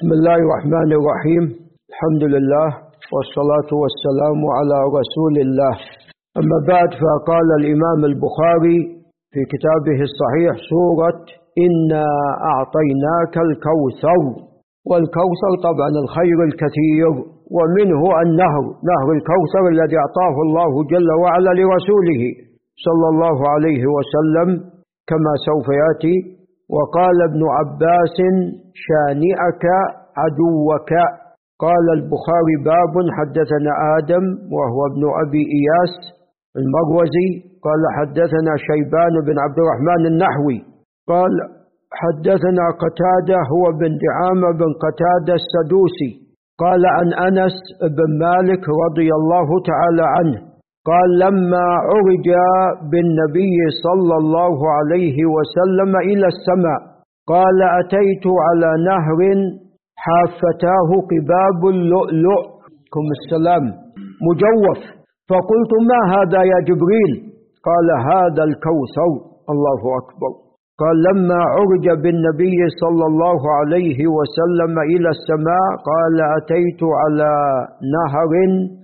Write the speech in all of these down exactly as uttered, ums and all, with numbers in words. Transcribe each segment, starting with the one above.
بسم الله الرحمن الرحيم. الحمد لله والصلاة والسلام على رسول الله. أما بعد، فقال الإمام البخاري في كتابه الصحيح سورة إنا أعطيناك الكوثر. والكوثر طبعا الخير الكثير، ومنه النهر، نهر الكوثر الذي أعطاه الله جل وعلا لرسوله صلى الله عليه وسلم كما سوف يأتي. وقال ابن عباس شانئك عدوك. قال البخاري باب حدثنا آدم وهو ابن أبي إياس المروزي قال حدثنا شيبان بن عبد الرحمن النحوي قال حدثنا قتادة هو بن دعامة بن قتادة السدوسي قال عن أنس بن مالك رضي الله تعالى عنه قال لما عرج بالنبي صلى الله عليه وسلم إلى السماء قال أتيت على نهر حافتاه قباب اللؤلؤ كم السلام مجوف، فقلت ما هذا يا جبريل؟ قال هذا الكوثر. الله أكبر. قال لما عرج بالنبي صلى الله عليه وسلم إلى السماء قال أتيت على نهر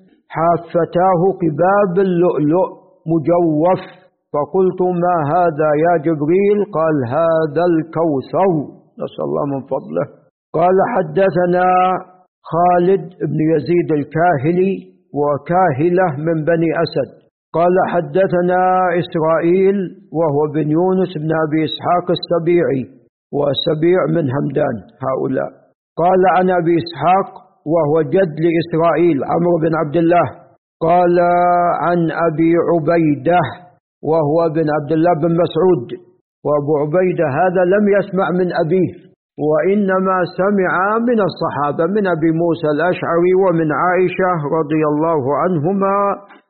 حافتاه قباب اللؤلؤ مجوف، فقلت ما هذا يا جبريل؟ قال هذا الكوثر، نسأل الله من فضله. قال حدثنا خالد بن يزيد الكاهلي وكاهلة من بني أسد قال حدثنا إسرائيل وهو بن يونس بن أبي إسحاق السبيعي، وسبيع من همدان هؤلاء. قال عن أبي إسحاق وهو جد لإسرائيل عمرو بن عبد الله قال عن أبي عبيدة وهو بن عبد الله بن مسعود. وأبو عبيدة هذا لم يسمع من أبيه، وإنما سمع من الصحابة من أبي موسى الأشعري ومن عائشة رضي الله عنهما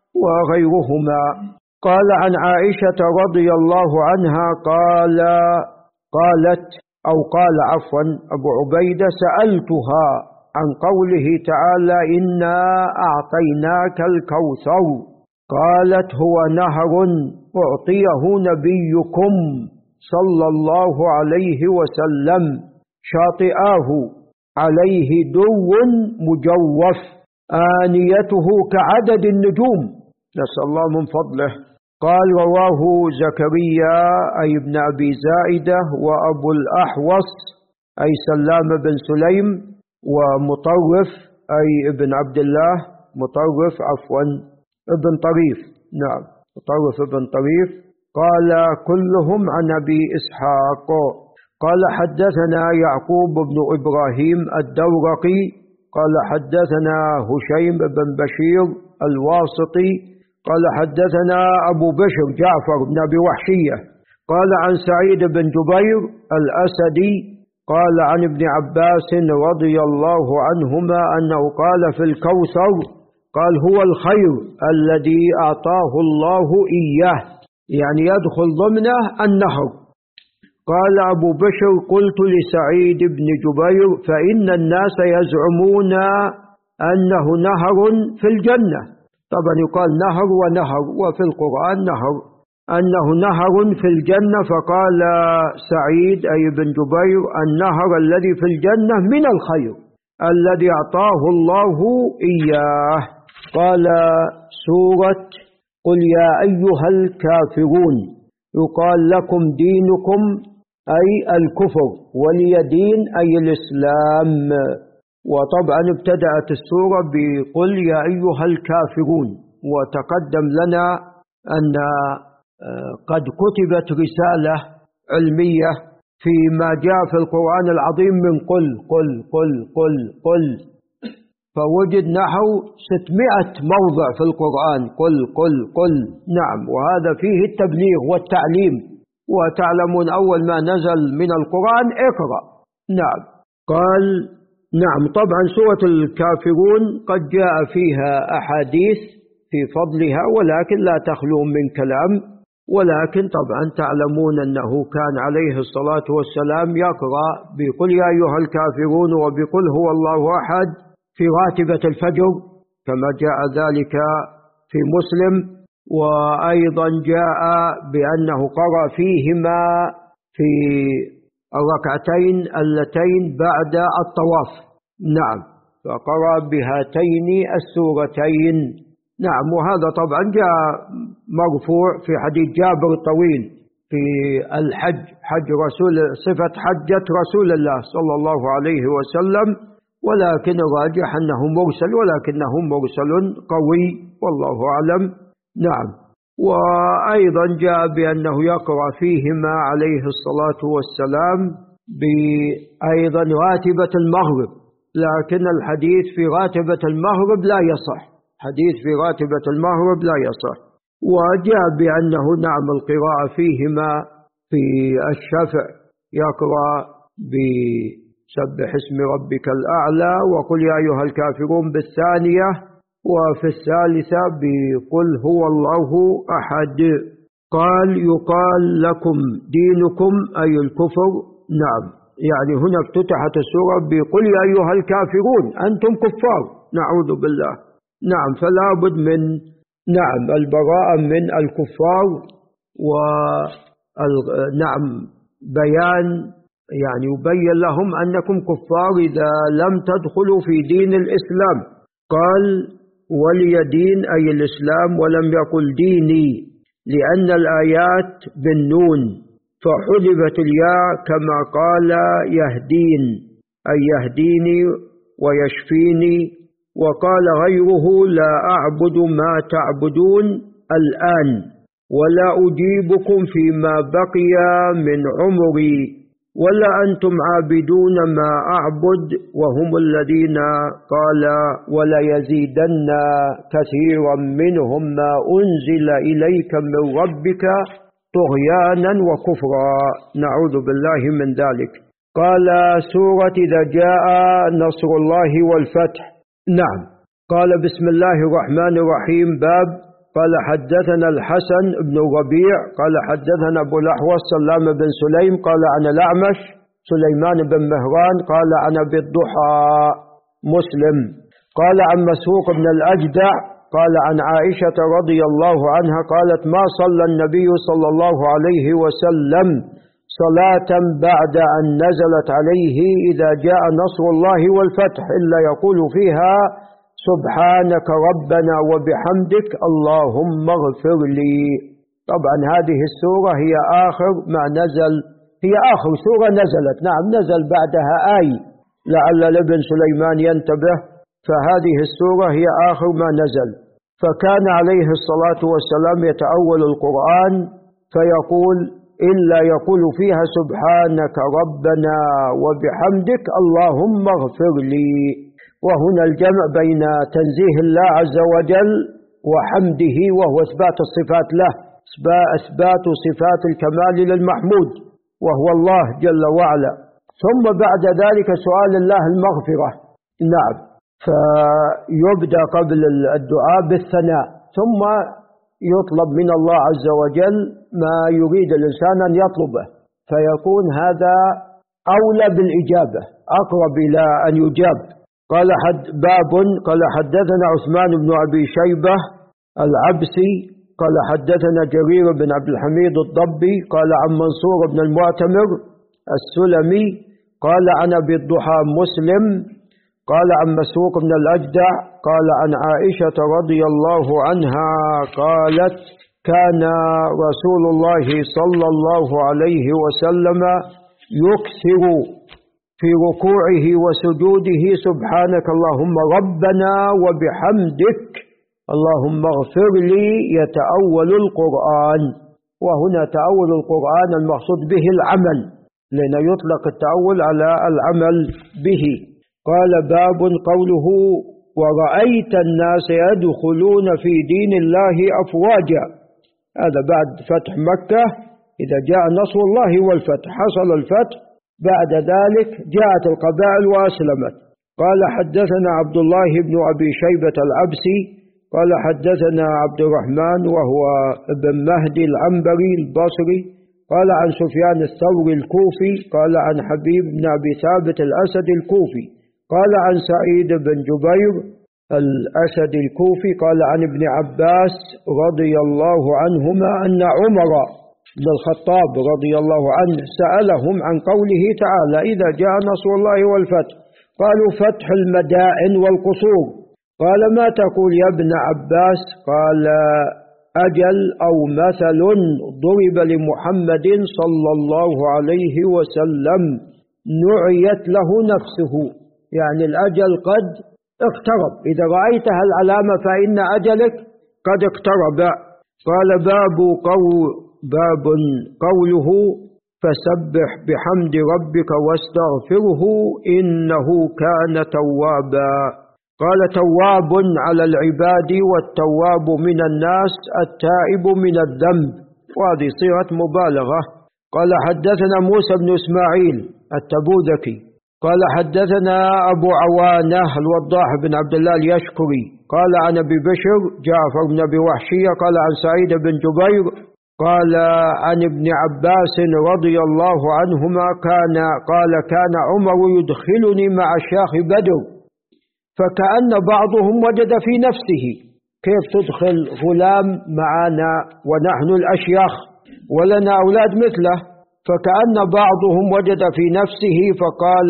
وغيرهما. قال عن عائشة رضي الله عنها قال قالت أو قال عفوا أبو عبيدة سألتها عن قوله تعالى إنا أعطيناك الكوثر، قالت هو نهر أعطيه نبيكم صلى الله عليه وسلم شاطئاه عليه دو مجوف آنيته كعدد النجوم، نسأل الله من فضله. قال رواه زكريا أي ابن أبي زائدة وأبو الأحوص أي سلام بن سليم ومطرف أي ابن عبد الله مطرف عفوا ابن طريف نعم مطرف ابن طريف قال كلهم عن أبي إسحاق. قال حدثنا يعقوب بن إبراهيم الدورقي قال حدثنا هشيم بن بشير الواسطي قال حدثنا أبو بشر جعفر بن أبي وحشية قال عن سعيد بن جبير الأسدي قال عن ابن عباس رضي الله عنهما أنه قال في الكوثر قال هو الخير الذي أعطاه الله إياه، يعني يدخل ضمنه النهر. قال أبو بشر قلت لسعيد بن جبير فإن الناس يزعمون أنه نهر في الجنة، طبعا يقال نهر ونهر وفي القرآن نهر، أنه نهر في الجنة. فقال سعيد أي بن جبير النهر الذي في الجنة من الخير الذي أعطاه الله إياه. قال سورة قل يا أيها الكافرون يقال لكم دينكم أي الكفر ولي دين أي الإسلام. وطبعا ابتدأت السورة بقل يا أيها الكافرون، وتقدم لنا أن قد كتبت رسالة علمية فيما جاء في القرآن العظيم من قل قل قل قل قل، فوجد نحو ستمائة موضع في القرآن قل قل قل نعم، وهذا فيه التبليغ والتعليم. وتعلمون أول ما نزل من القرآن اقرأ. نعم. قال نعم طبعا سورة الكافرون قد جاء فيها أحاديث في فضلها ولكن لا تخلو من كلام، ولكن طبعا تعلمون أنه كان عليه الصلاة والسلام يقرأ بقل يا أيها الكافرون وبقل هو الله أحد في راتبة الفجر كما جاء ذلك في مسلم، وأيضا جاء بأنه قرأ فيهما في الركعتين اللتين بعد الطواف. نعم، فقرأ بهاتين السورتين. نعم، وهذا طبعا جاء مرفوع في حديث جابر الطويل في الحج، حج رسول صفة حجة رسول الله صلى الله عليه وسلم، ولكن الراجح أنه مرسل، ولكنه مرسل قوي والله أعلم. نعم، وأيضا جاء بأنه يقرأ فيهما عليه الصلاة والسلام بأيضا راتبة المغرب، لكن الحديث في راتبة المغرب لا يصح، حديث في راتبة المغرب لا يصح. وجاء بأنه نعم القراءة فيهما في الشفع يقرأ بسبح اسم ربك الأعلى وقل يا أيها الكافرون بالثانية، وفي الثالثة بقل هو الله أحد. قال يقال لكم دينكم أي الكفر. نعم، يعني هنا افتتحت السورة بقل يا أيها الكافرون أنتم كفار، نعوذ بالله. نعم، فلا بد من نعم البراءة من الكفار، ونعم بيان يعني يبين لهم أنكم كفار إذا لم تدخلوا في دين الإسلام. قال ولي دين أي الإسلام، ولم يقل ديني لأن الآيات بالنون فحذفت الياء كما قال يهدين أي يهديني ويشفيني. وقال غيره لا أعبد ما تعبدون الآن ولا أجيبكم فيما بقي من عمري ولا أنتم عابدون ما أعبد وهم الذين قال ولا يزيدن كثيرا منهم ما أنزل إليك من ربك طغيانا وكفرا، نعوذ بالله من ذلك. قال سورة إذا جاء نصر الله والفتح. نعم، قال بسم الله الرحمن الرحيم. باب قال حدثنا الحسن بن ربيع قال حدثنا أبو الأحوص سلام بن سليم قال عن الأعمش سليمان بن مهران قال عن أبي الضحى مسلم قال عن مسروق بن الأجدع قال عن عائشة رضي الله عنها قالت ما صلى النبي صلى الله عليه وسلم صلاة بعد أن نزلت عليه إذا جاء نصر الله والفتح إلا يقول فيها سبحانك ربنا وبحمدك اللهم اغفر لي. طبعا هذه السورة هي آخر ما نزل، هي آخر سورة نزلت. نعم، نزل بعدها آي لعل لابن سليمان ينتبه، فهذه السورة هي آخر ما نزل. فكان عليه الصلاة والسلام يتأول القرآن فيقول إلا يقول فيها سبحانك ربنا وبحمدك اللهم اغفر لي. وهنا الجمع بين تنزيه الله عز وجل وحمده، وهو إثبات الصفات له، إثبات صفات الكمال للمحمود وهو الله جل وعلا، ثم بعد ذلك سؤال الله المغفرة. نعم، فيبدأ قبل الدعاء بالثناء ثم يطلب من الله عز وجل ما يريد الإنسان أن يطلبه، فيكون هذا أولى بالإجابة، أقرب إلى أن يجاب. قال حد باب قال حدثنا عثمان بن أبي شيبة العبسي قال حدثنا جرير بن عبد الحميد الضبي قال عن منصور بن المعتمر السلمي قال عن أبي الضحى مسلم قال عن مسروق بن الأجدع قال عن عائشة رضي الله عنها قالت كان رسول الله صلى الله عليه وسلم يكثر في ركوعه وسجوده سبحانك اللهم ربنا وبحمدك اللهم اغفر لي يتأول القرآن. وهنا تأول القرآن المقصود به العمل، لأن يطلق التأول على العمل به. قال باب قوله ورأيت الناس يدخلون في دين الله أفواجا، هذا بعد فتح مكة إذا جاء نصر الله والفتح، حصل الفتح بعد ذلك جاءت القبائل وأسلمت. قال حدثنا عبد الله بن أبي شيبة العبسي قال حدثنا عبد الرحمن وهو ابن مهدي العنبري البصري قال عن سفيان الثوري الكوفي قال عن حبيب بن أبي ثابت الأسد الكوفي قال عن سعيد بن جبير الأسد الكوفي قال عن ابن عباس رضي الله عنهما أن عمر بن الخطاب رضي الله عنه سألهم عن قوله تعالى إذا جاء نصر الله والفتح، قالوا فتح المدائن والقصور. قال ما تقول يا ابن عباس؟ قال أجل أو مثل ضرب لمحمد صلى الله عليه وسلم نعيت له نفسه، يعني الأجل قد اقترب، إذا رأيت هالعلامة فإن أجلك قد اقترب. قال باب قول باب قوله فسبح بحمد ربك واستغفره إنه كان توابا. قال تواب على العباد والتواب من الناس التائب من الذنب، وهذه صيغة مبالغة. قال حدثنا موسى بن إسماعيل التبوذكي قال حدثنا أبو عوانة الوضاح بن عبد الله اليشكري قال عن أبي بشر جعفر بن أبي وحشية قال عن سعيد بن جبير قال عن ابن عباس رضي الله عنهما كان قال كان عمر يدخلني مع شيخ بدر فكأن بعضهم وجد في نفسه، كيف تدخل غلام معنا ونحن الأشياخ ولنا أولاد مثله؟ فكأن بعضهم وجد في نفسه فقال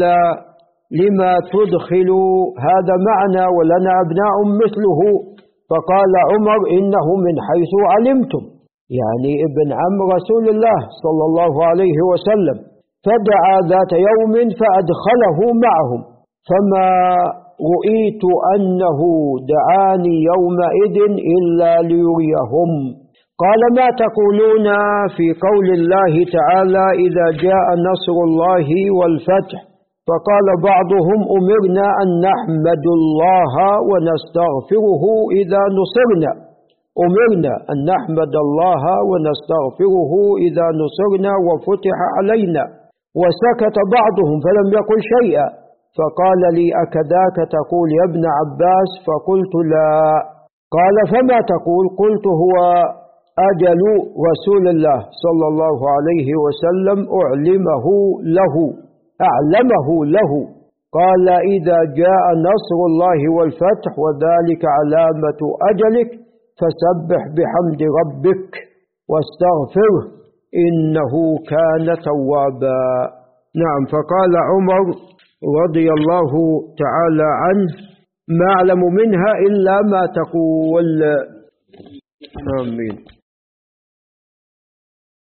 لما تدخل هذا معنا ولنا أبناء مثله؟ فقال عمر إنه من حيث علمتم، يعني ابن عم رسول الله صلى الله عليه وسلم. فدعا ذات يوم فأدخله معهم، فما رؤيت أنه دعاني يومئذ إلا ليريهم. قال ما تقولون في قول الله تعالى إذا جاء نصر الله والفتح؟ فقال بعضهم أمرنا أن نحمد الله ونستغفره إذا نصرنا أمرنا أن نحمد الله ونستغفره إذا نصرنا وفتح علينا. وسكت بعضهم فلم يقل شيئا، فقال لي أكذاك تقول يا ابن عباس؟ فقلت لا. قال فما تقول؟ قلت هو أجل رسول الله صلى الله عليه وسلم أعلمه له أعلمه له. قال إذا جاء نصر الله والفتح وذلك علامة أجلك فسبح بحمد ربك واستغفره إنه كان توابا. نعم. فقال عمر رضي الله تعالى عنه ما أعلم منها إلا ما تقول. آمين.